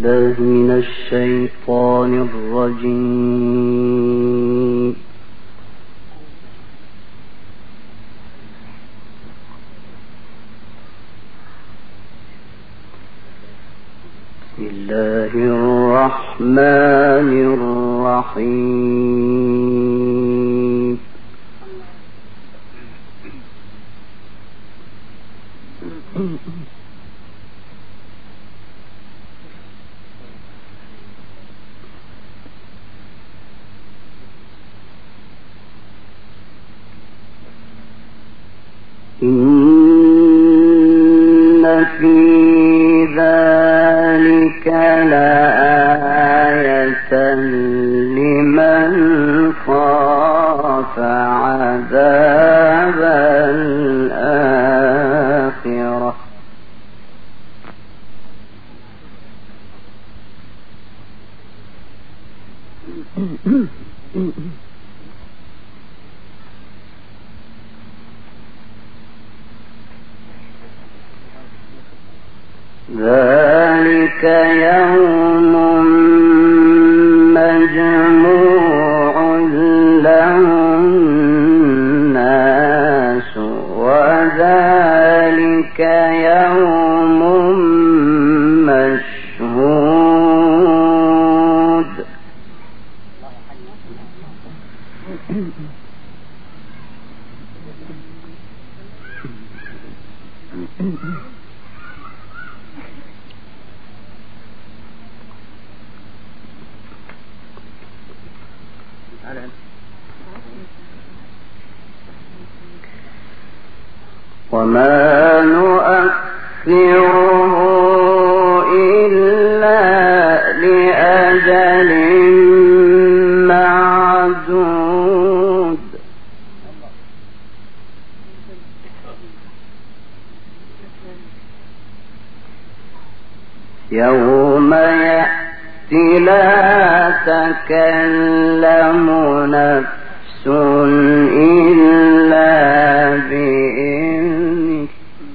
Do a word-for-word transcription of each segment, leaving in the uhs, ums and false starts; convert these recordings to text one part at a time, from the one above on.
بالله من الشيطان الرجيم. بسم الله الرحمن الرحيم. إن في ذلك لآية لمن خاف عذاب الآخرة. ذلك يوم مجموع له الناس وذلك يوم مشهود. وما نؤخره إلا لأجل معدود. يوم يأتي لا تكلم نفس إلا بإذنه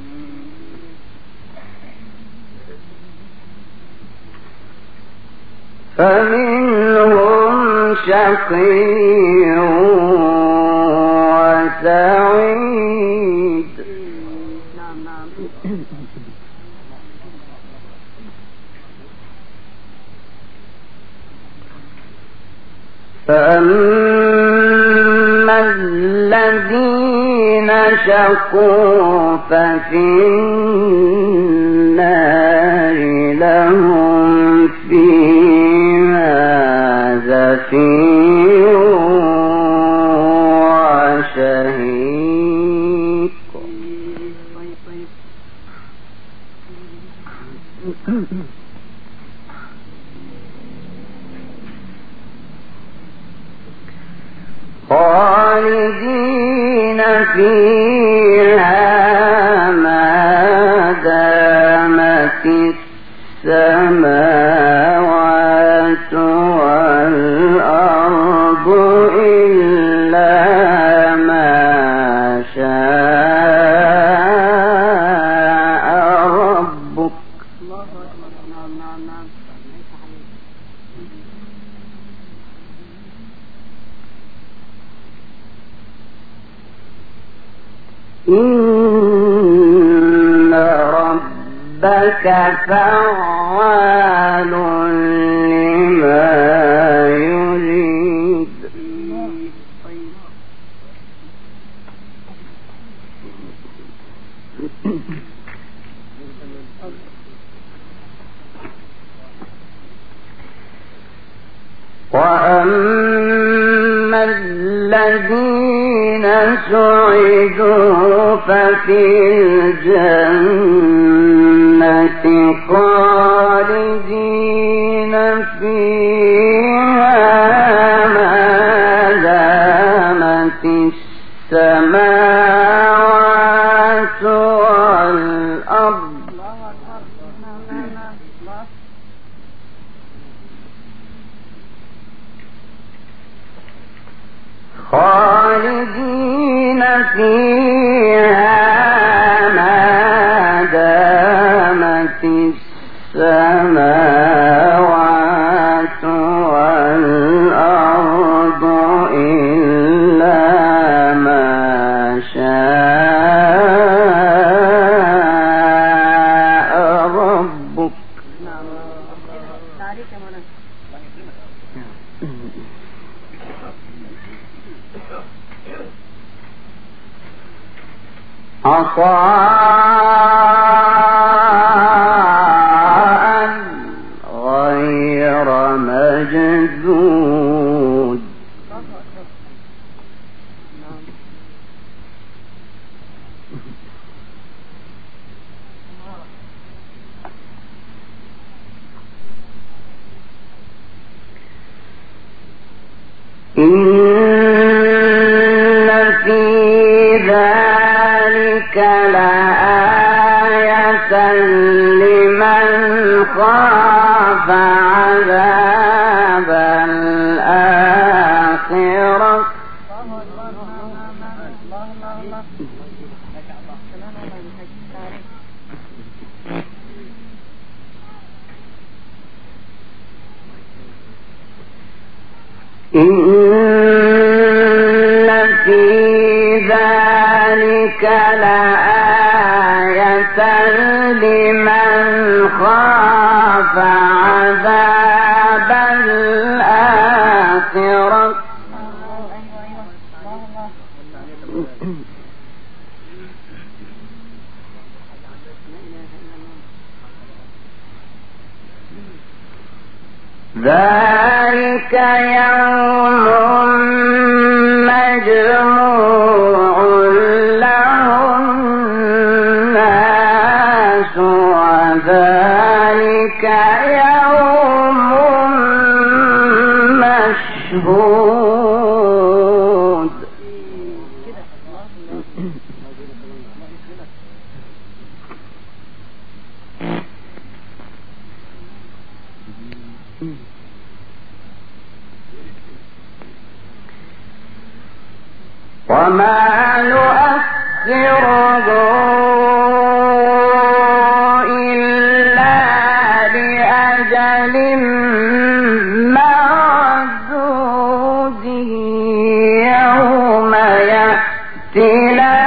فمنهم شقي وسعيد. فأما الذين شقوا ففي النار لهم فيها زفير وشهيق. خالدين فيها ما دامت السماوات والأرض إلا ما شاء ربك. إن ربك فعال لما يريد. وأما الذين سعدوا ففي الجنة خالدين فيها ما دامت السماوات والأرض خالدين فيها ما دامت السماوات عطاء غير مجدود إن في ذلك لآية لمن خاف عذاب الآخرة إن في ذلك لآية لمن خاف عذاب الآخرة ذلك يوم مجموع له الناس وذلك يوم مشهود وما نؤخره إلا لأجل معدود يوم يأتي لا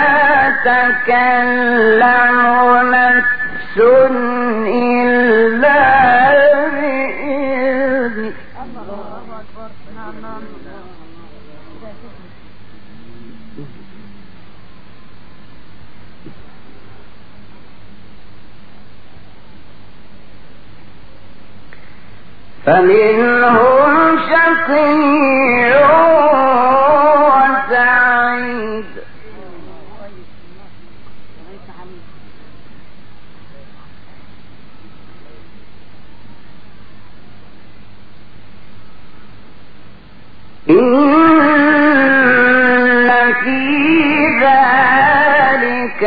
تكلم نفس إلا بإذنه فمنهم شقي وسعيد إن في ذلك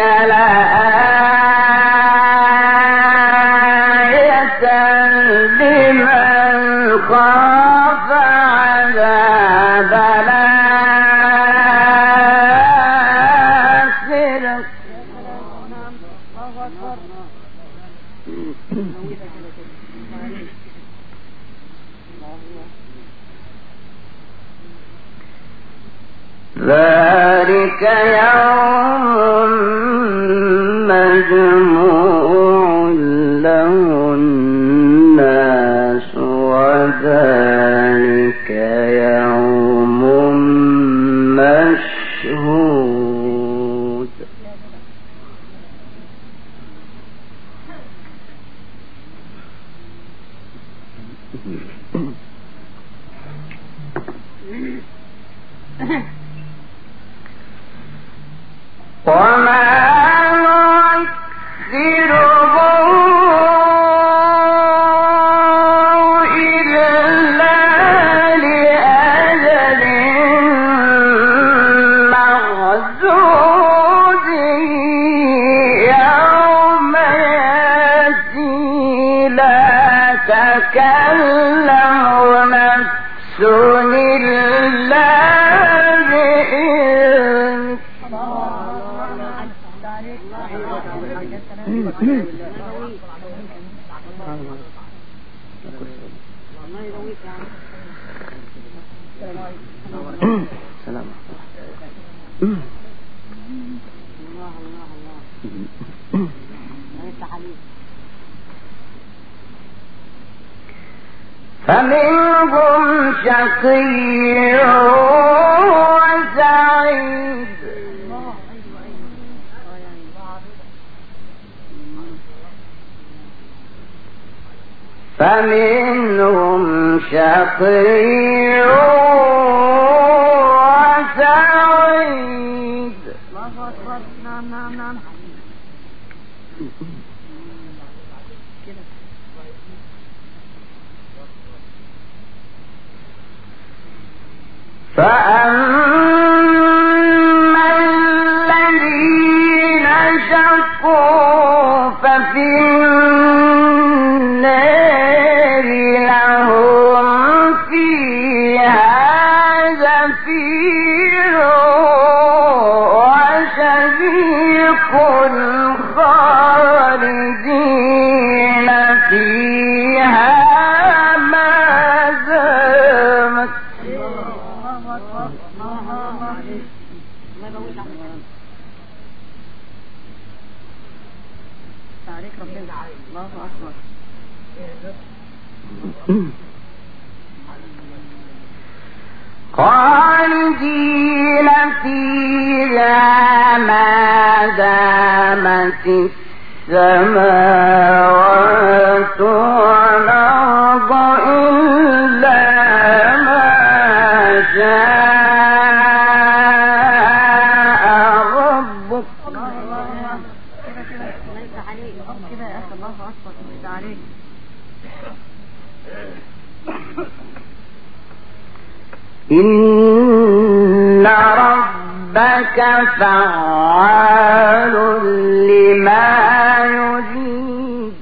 لآية لمن خاف عذاب الآخرة ذلك يوم مجموع له الناس وذلك يوم مشهود وما نؤخره إلا لأجل معدود يوم يأتي لا تكلم نفس إلا بإذنه سلام فمنهم شقي وسعيد فمنهم شقي وسعيد نعم نعم نعم فأما الذين شقوا ففي النار لهم فيها زفير وشهيق خالدين فيها ما دامت الله أكبر. خالدين فيها ما دامت السماوات والأرض إلا ما شاء ربك. إن ربك فعال لما يريد.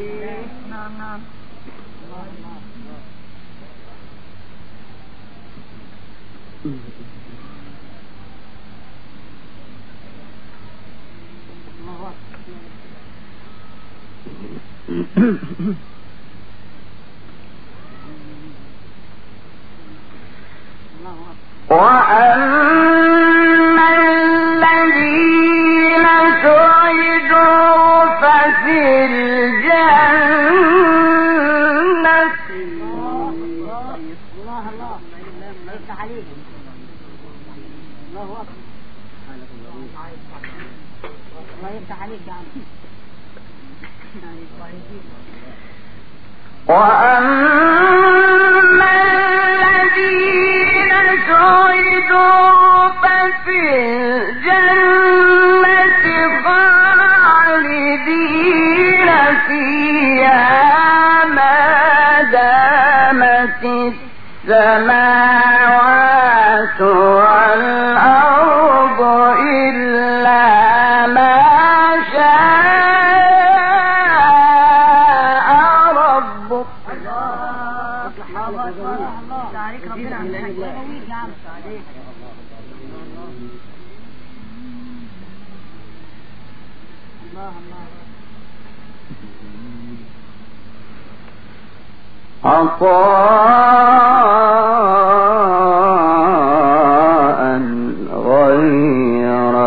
وأما الذين سعدوا ففي الجنة الله الله الله يفتح عليهم. الله أكبر. الله يفتح عليك يا عم. وأما الذين سعدوا ففي الجنة خالدين فيها ما دامت السماوات والأرض إلا ما شاء ربك. عليك ربنا عن الله يا عم. الله الله عطاء غير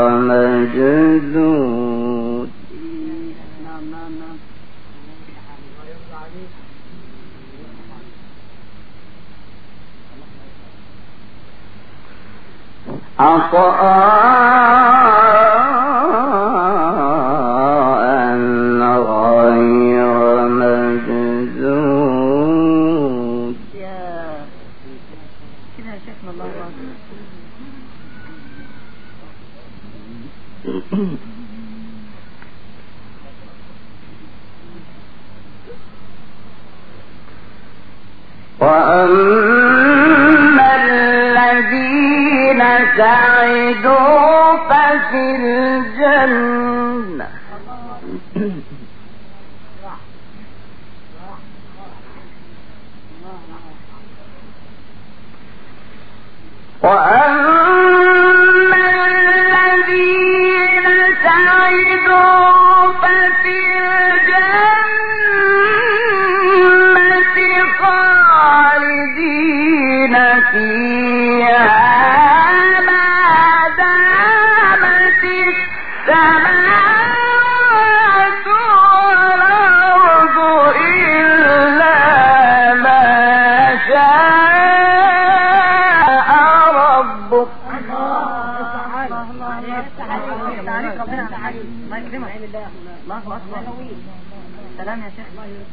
مجدود. نعم نعم نعم. عطاء غير مجدود. يا كده يا شيخنا الله أكبر. وأما الذين سعدوا ففي الجنة وأما الذين سعدوا ففي الجنة خالدين فيها ما دامت السماوات والأرض إلا ما الله أكبر. سلام يا شيخ.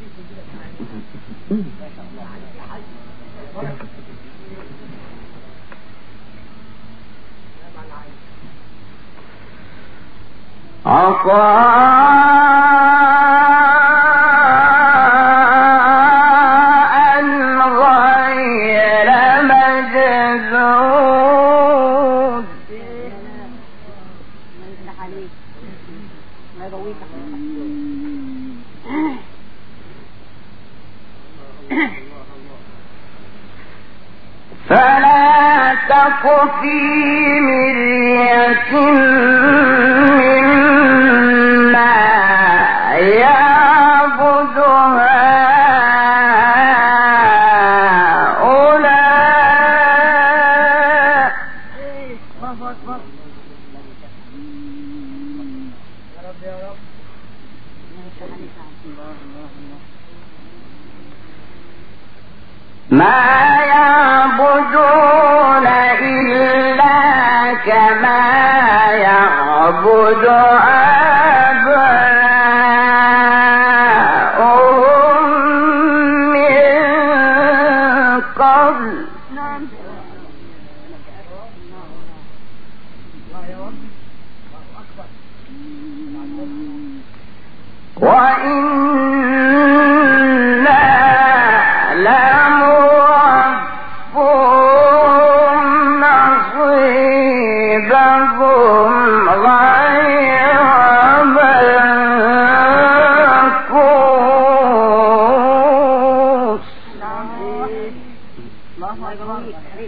عطاء غير مجذوذ. فلا تك في مرية مما يعبد هؤلاء. ما يعبدون إلا كما يعبد آباؤهم من قبل. وإنا لموفوهم نصيبهم غير منقوص. الله أكبر.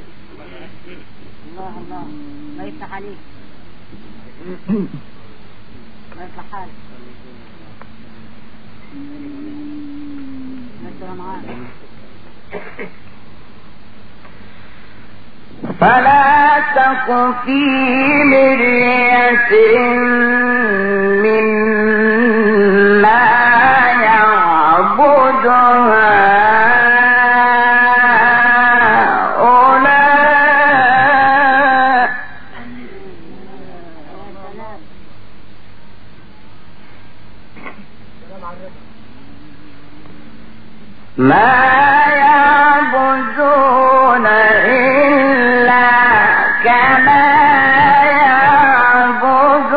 الله الله ما يفتح عليك. ما يفتح حالك. فلا تك في مرية مما يعبد هؤلاء. ما يعبدون إلا كما يعبد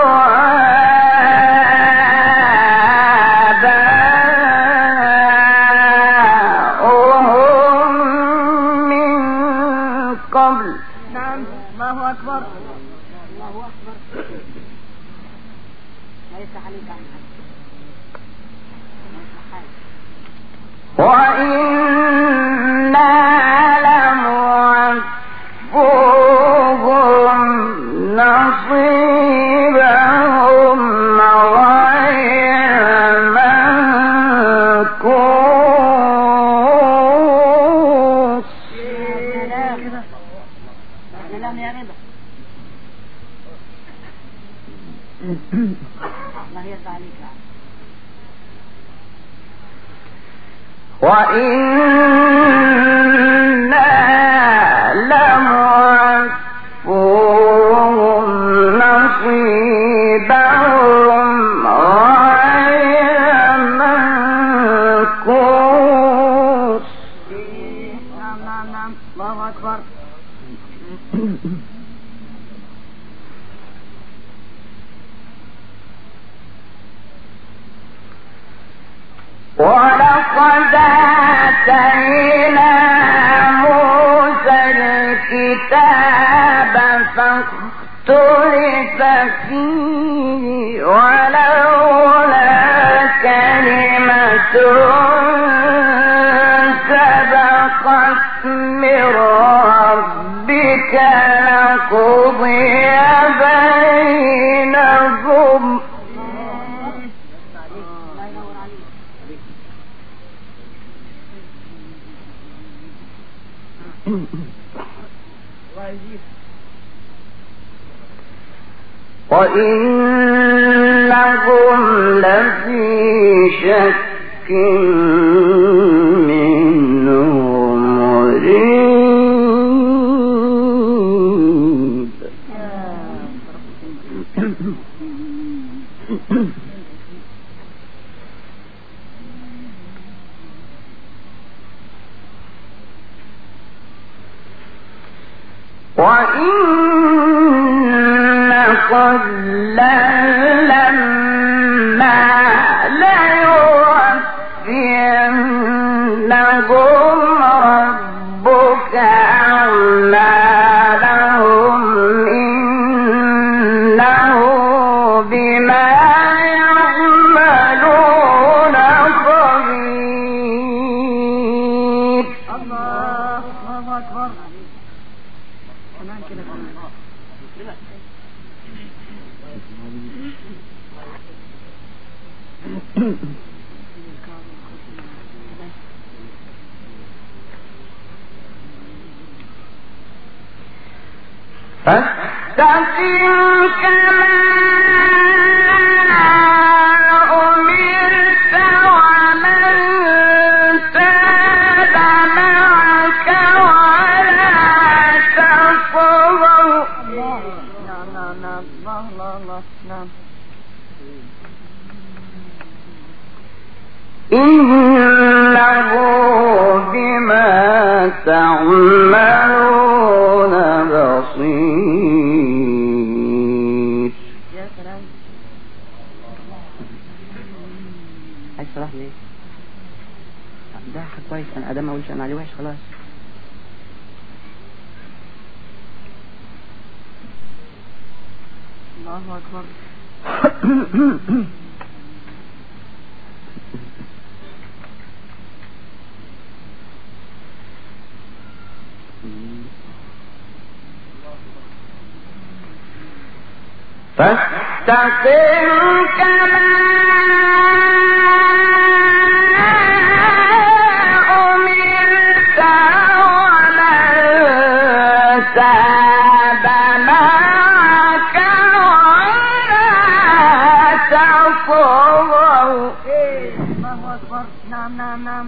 آباؤهم من قبل. نعم. الله أكبر. الله أكبر. ما يفتح عليك عنها. وإنا لموفوهم نصيبهم غير منقوص. سلام يا رضا. الله يرضى عليك. وإنا لموفوهم نصيبهم غير منقوص. نعم نعم نعم. الله أكبر. ولقد آتينا موسى الكتاب فاختلف فيه ولولا كلمة سبقت من ربك لقضي بينهم. وإنهم لفي شك منه مريب. كلا لما ليوفينهم ربك أعمالهم إنه بما يعملون خبير. الله الله أكبر. كمان كده كمان. فاستقم كما أمرت ومن تاب معك ولا تطغوا. نعم نعم نعم الله الله الله نعم. إنه بما تعملون بصير. يا سلام. عايز صلاح ليه؟ ده حاجة كويس، انا ادم ما اقولش انا عليه وحش خلاص. الله أكبر. فاستقم كما أمرت ومن تاب معك ولا تطغوا. الله أكبر. نعم نعم نعم.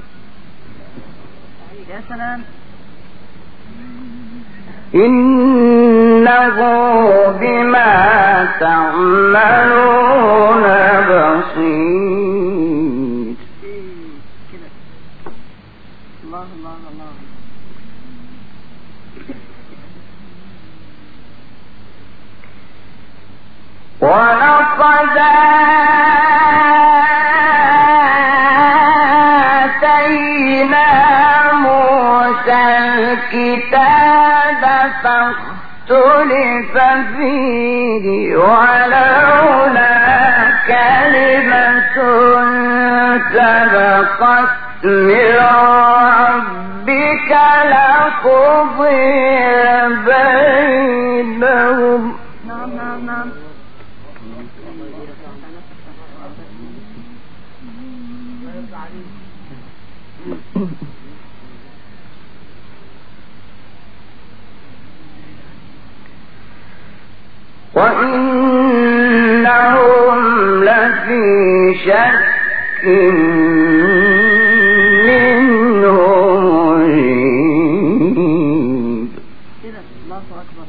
يا سلام. إنه بما تعملون بصير. كده. الله الله الله. ولقد آتينا موسى الكتاب فاختلف فيه ولولا كلمة سبقت من ربك لقضي بينهم. نعم نعم نعم. وإنهم لفي شك منه مريب. كده. الله أكبر.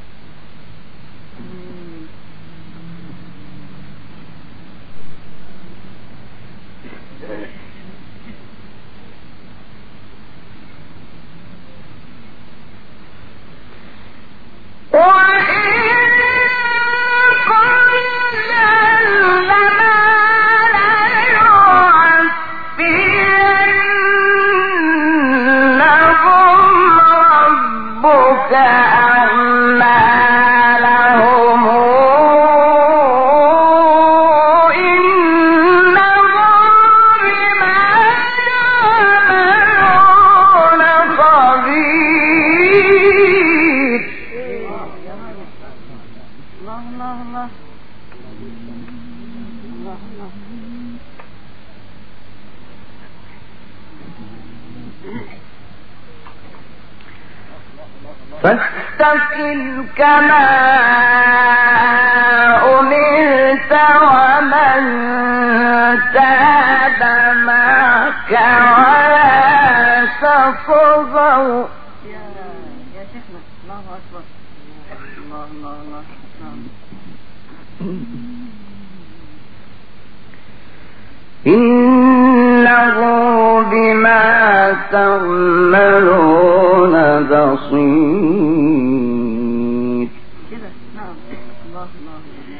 فاستقم كما أمرت ومن تاب معك ولا تطغوا. يا يا شيخنا. الله أكبر. الله الله الله. نعم. إنه بما تعملون بصير. الله الله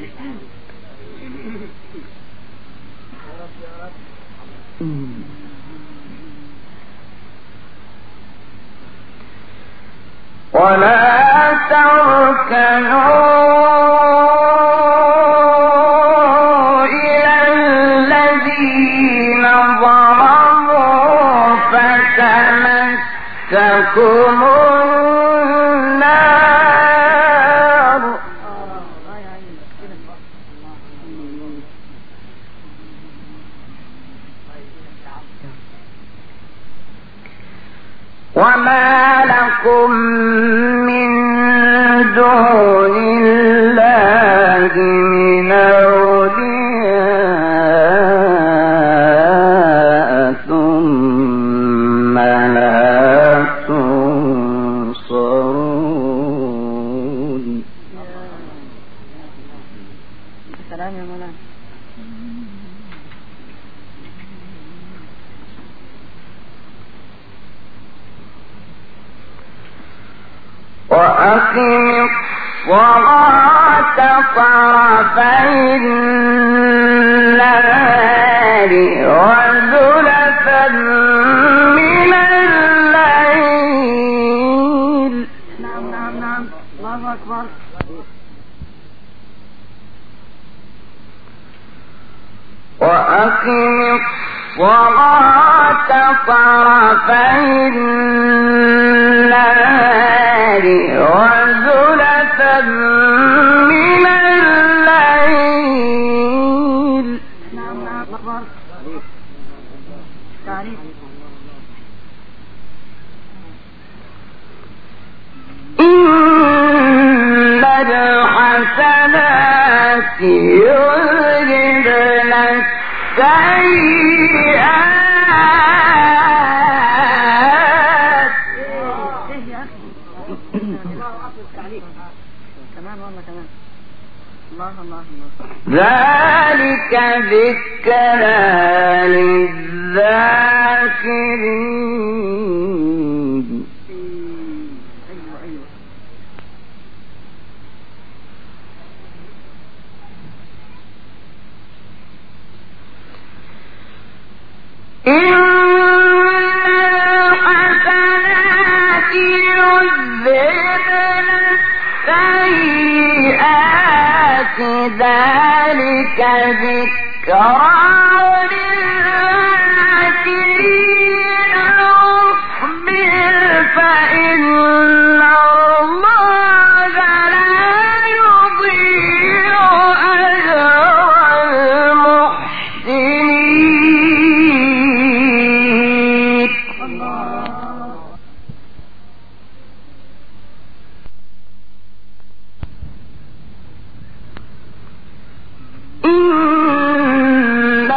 ولا تركنوا إلى الذين ظلموا فتمسكم النار وما لكم من دون الله من أولياء ثم لا تنصرون. السلام يا مولانا. وأقم الصلاة طرفي النهار وزلفا من الليل. نعم نعم نعم. الله أكبر. وأقم الصلاة طرفي النهار وزلفا من الليل. نعم نعم أكبر. تعريف. إن الحسنات يذهبن السيئات. كمان والله كمان. الله الله الله. ذلك ذكرى للذاكرين. أيوة أيوة. إن الحسنات يذهبن السيئات ذلك ذكرى للذاكرين. واصبر فإن الله لا يضيع أجر المحسنين. إن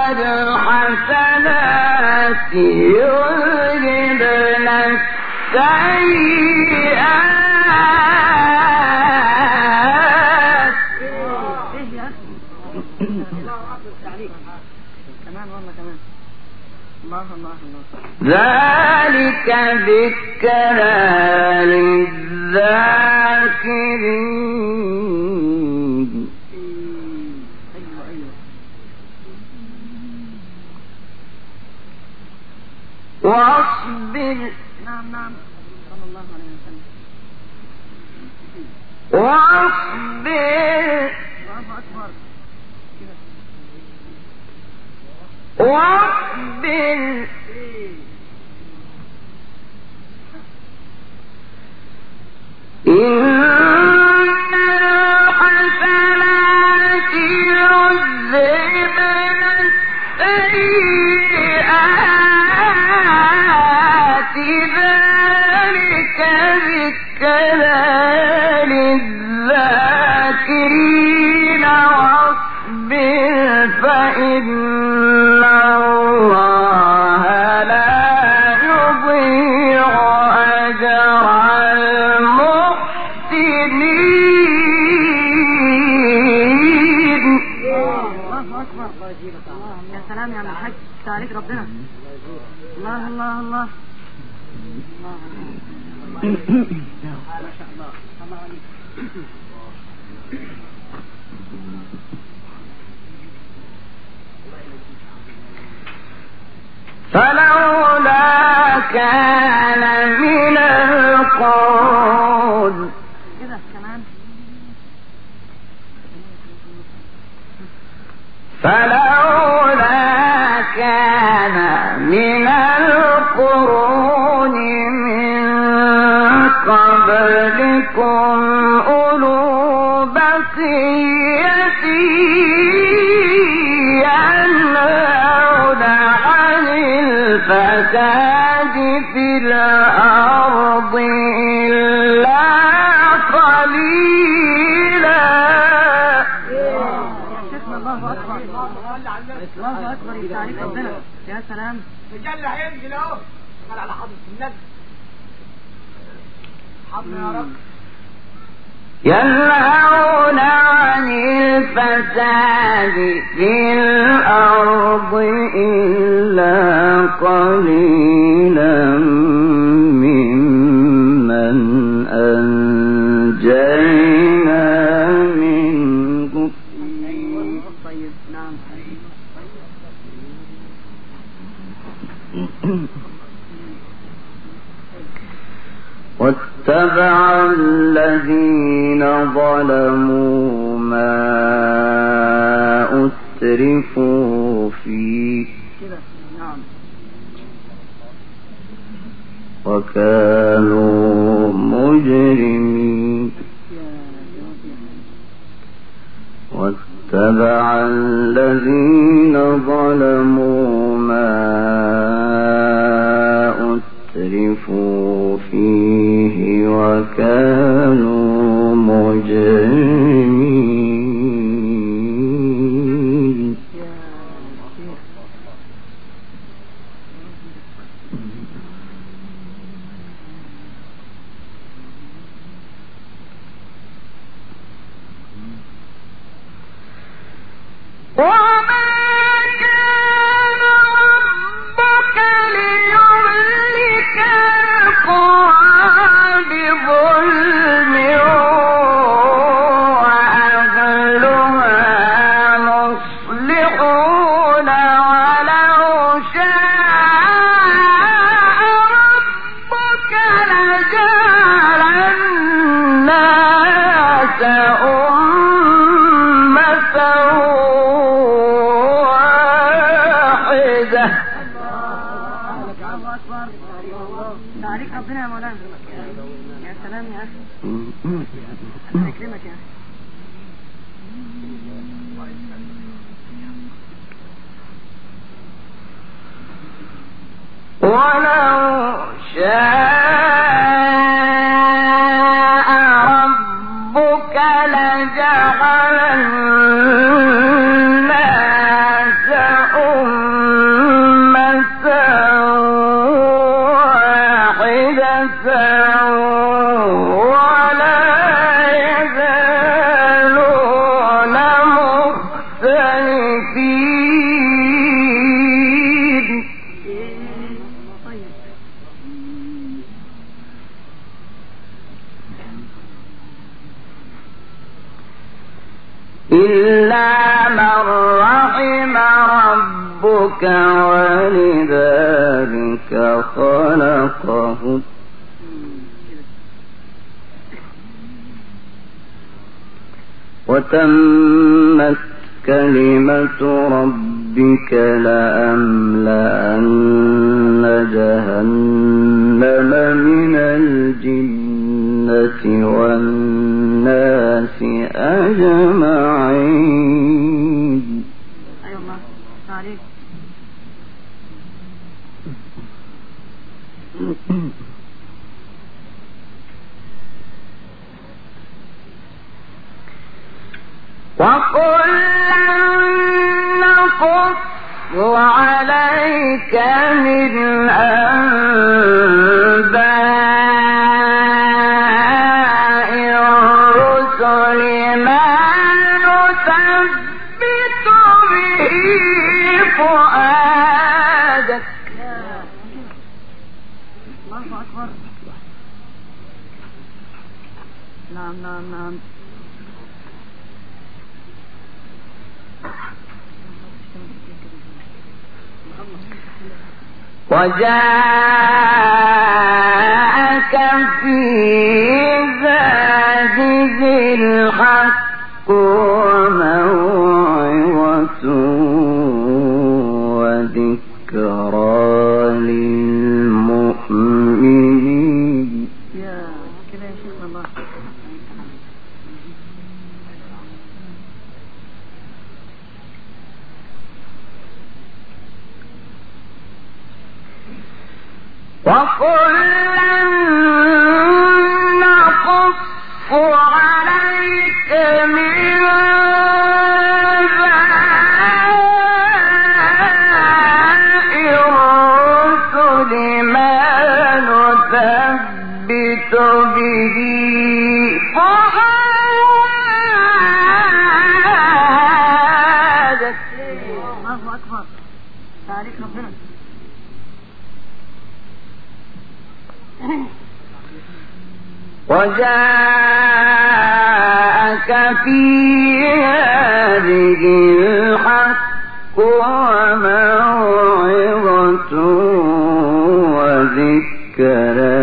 الحسنات يذهبن السيئات. كمان والله كمان. الله الله الله. ذلك ذكرى للذاكرين. أيوة أيوة. واصبر. نعم نعم. صلى الله عليه وسلم. واصبر. الله أكبر. واصبر إن الحسنات يذهبن السيئات ذلك ذكرى للذاكرين. واصبر فإن الله لا يضيع أجر المحسنين. الله أكبر. يا سلام يا الحاج. تعريف ربنا. الله الله الله. ما شاء الله. الله عليك. فلولا كان من القرون فلولا كان من القرون من قبلكم أولو بقية ينهون عن الفساد في الأرض إلا قليلا. الله أكبر الله أكبر يستعيد ربنا. يا سلام رجال هينزل اهو قال على حضرة النبي حضر يا رب. ينهون عن الفساد في الأرض إلا قليلا ممن أنجينا منهم. طيب نعم. واتبع الذين ظلموا ما أترفوا فيه وكانوا مجرمين. واتبع الذين ظلموا ما أترفوا فيه وكانوا مجرمين. وما كان ربك ليهلك القرى بظلم وأهلها مصلحون ولو شاء ربك لجعل الناس أمة عليك ربنا يا مولانا. يا سلام يا أخي الله يكرمك يا أخي. ولو شاء ربك لجعل الناس أمة ولا يزالون مختلفين. إلا من رحم ربك ولذلك خلقه وتمت كلمة ربك لأملأن جهنم من الجنة والناس أجمعين. أي الله عليك. وكلا نقص عليك من أنباء الرسل ما نثبت به فؤادك. الله أكبر. نعم نعم نعم. وجاءك في هذه الحق وموعظة وذكرى للمؤمنين. يا كده يا شيخ الله. وكلا نقص عليك من أنباء الرسل ما نثبت به فؤادك. الله أكبر. تعاليك ربنا. وجاءك في هذه الحق وموعظة وذكرى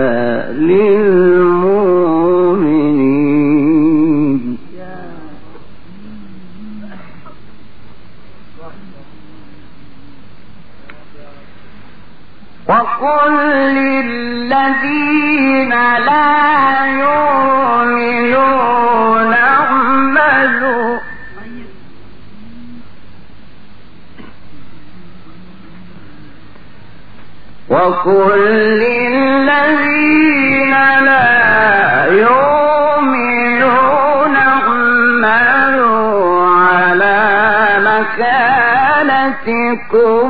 للمؤمنين. وقل للذين لا يؤمنون اعملوا وقل للذين لا يؤمنون اعملوا على مكانتكم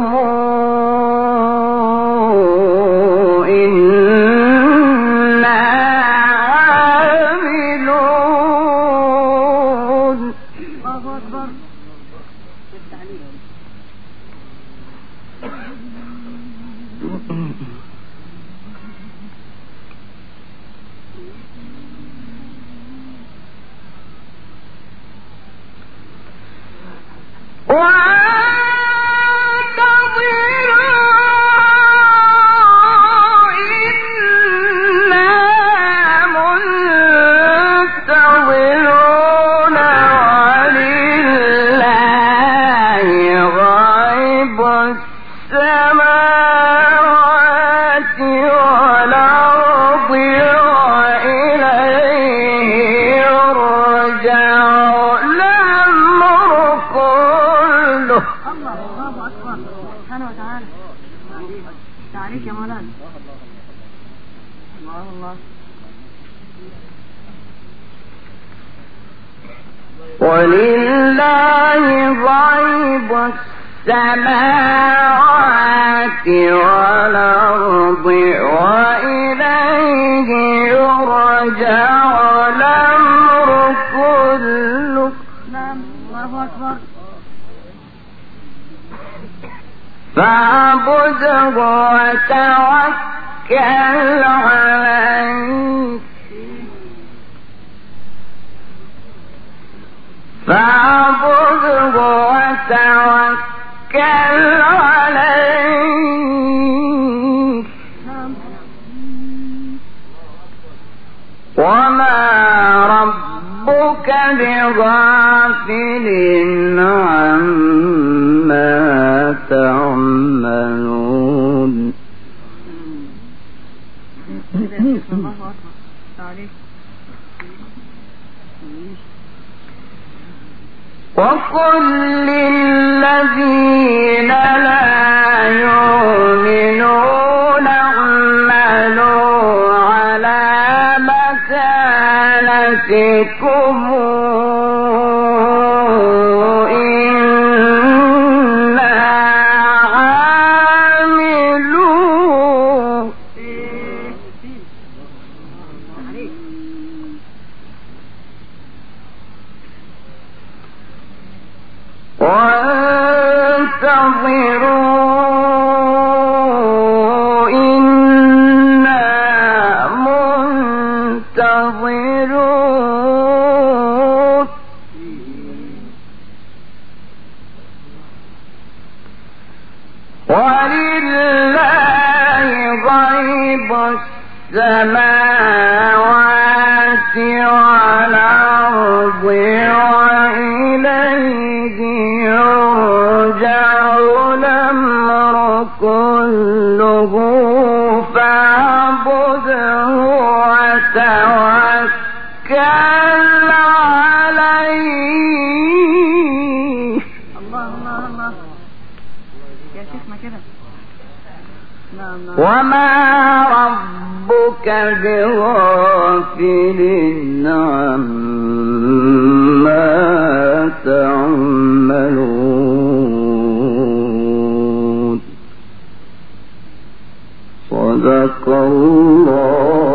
ولله غيب السماوات والأرض وإليه يرجع الأمر كله. نعم. الله أكبر. فاعبده وتوكل عليه فاعبده وتوكل عليه وما ربك بغافل عما تعملون. وقل للذين لا يؤمنون اعملوا على مكانتكم إنا عاملون. وانتظروا إنا منتظرون. ولله السماوات والأرض وإليه يرجع الأمر كله فاعبده وتوكل عليه. الله الله الله يا شيخنا كده. نعم نعم. وما ربك بغافل عما تعملون. صدق الله